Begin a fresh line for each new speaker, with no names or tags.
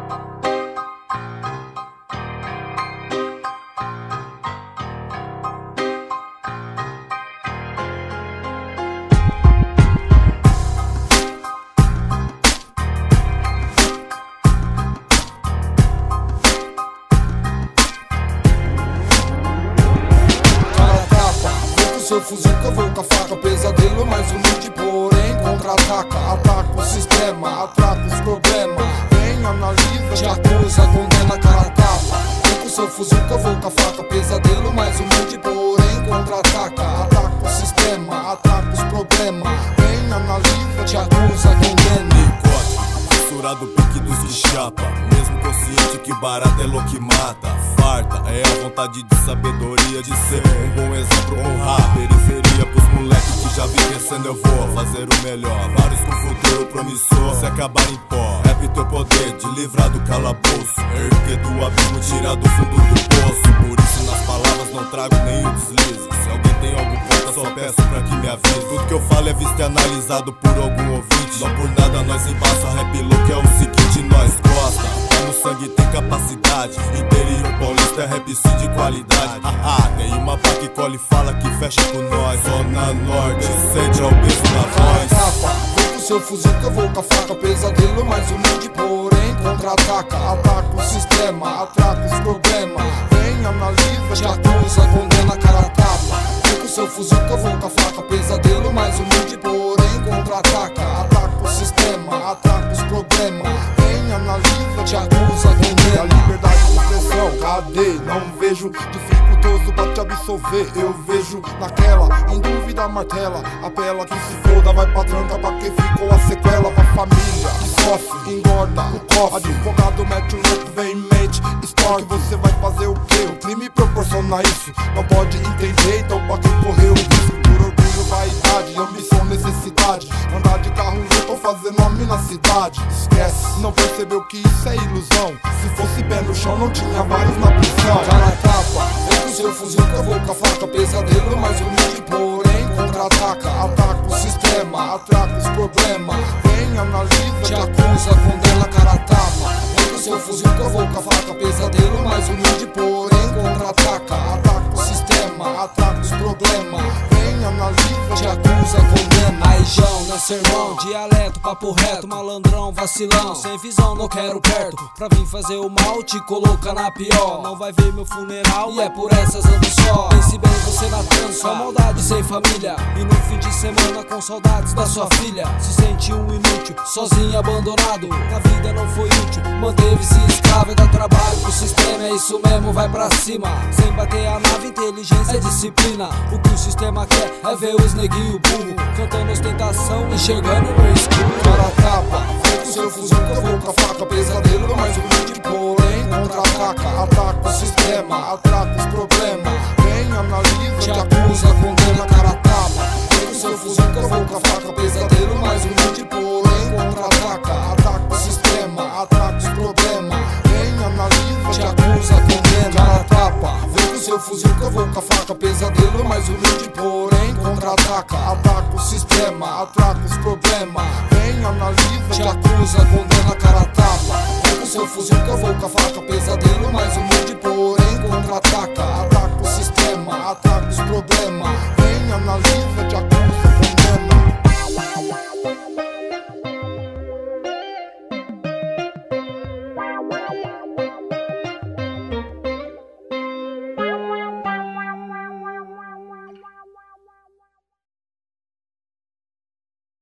Seu fuzil que eu vou com a faca, pesadelo mais humilde, porém contra-ataca. Ataca o sistema, atraca os problemas. Vem, analisa, te acusa, condena, cara a tapa. Vem com seu fuzil que eu vou com a faca, pesadelo mais humilde, porém contra-ataca. Ataca o sistema, atraca os problemas. Vem, analisa, te acusa, condena.
Nicote, fissurado pique dos que chapa, mesmo consciente que barato é louco que mata. Farta é a vontade de sabedoria, de ser um bom exemplo, honrar. Periferia pros moleques que já vi crescendo, eu vou fazer o melhor. Vários com futuro promissor, se acabar em pó. Rap teu poder de livrar do calabouço, erguer do abismo, tirar do fundo do poço. Por isso nas palavras não trago nenhum deslize. Se alguém tem algo contra, só peço pra que me avise. Tudo que eu falo é visto e analisado por algum ouvinte. Não por nada nós embaça, rap louco é o seguinte, nós gosta. No sangue tem capacidade, interior paulista é rap sim de qualidade. Tem uma pá que colhe e fala que fecha com nós. Zona Norte, sente ao peso na voz.
Vem com seu fuzil que eu vou com a faca, pesadelo mais humilde, porém contra-ataca. Ataca o sistema, atraca os problemas. Vem, analisa, te acusa, condena, cara a tapa. Vem com seu fuzil que eu vou com a faca, pesadelo mais humilde, porém contra-ataca. Ataca o sistema, atraca os problemas. Vem, analisa, te acusa, condena.
A liberdade de expressão, cadê? Não vejo, dificultoso pra te absolver. Eu vejo naquela, em dúvida martela. Apela que se foda, vai pra tranca, pra que ficou a sequela. Pra família que sofre, engorda o cofre. Advogado mete o louco, vem em mente, estorque. Você vai fazer o quê? O crime proporciona isso. Não pode entender, então pra quem correu o risco? Por orgulho, vaidade, ambição, necessidade. Andar de carro louco ou fazer nome na cidade. Esquece, não percebeu que isso é ilusão. Se fosse pé no chão, não tinha vários na prisão.
Cara a tapa, vem com seu fuzil que eu vou com a faca, pesadelo mais humilde, porém contra-ataca. Ataca o sistema, atraca os problemas. Vem, analisa, te acusa, condena, cara a tapa. Vem com seu fuzil que eu vou com a faca, pesadelo mais humilde, porém contra-ataca. Ataca o sistema, atraca os problemas. Vem, analisa, te acusa, condena.
Aí João, não é sermão, dialeto, papo reto, malandrão, vacilão, sem visão, não quero perto. Pra vir fazer o mal, te coloca na pior. Não vai ver meu funeral e é por essas ando só. Pense bem você na trança, só maldade sem família. E no fim de semana com saudades da sua filha. Se sente um inútil, sozinho, abandonado. Na vida não foi útil, manteve-se escravo e dá trabalho pro sistema. É isso mesmo, vai pra cima. Sem bater a nave, inteligência é disciplina. O que o sistema quer é ver os neguinho burro cantando ostentação, enxergando no escuro.
Cara a tapa, vem com seu fuzil que eu vou com a faca, pesadelo mais humilde, porém contra-ataca. Ataca o sistema, atraca os problemas. Vem, analisa, te acusa, condena, cara a tapa. Vem com seu fuzil que eu vou com a faca, pesadelo mais humilde, porém contra-ataca. Ataca o sistema, atraca os problemas. Vem, analisa, te acusa, condena, cara a tapa. Vem com seu fuzil que eu vou com a faca, pesadelo mais humilde, porém contra-ataca. Ataca o sistema, atraca os problemas. Vem, analisa, te acusa, condena, cara a tapa. Vem com seu fuzil que eu vou com a faca, pesadelo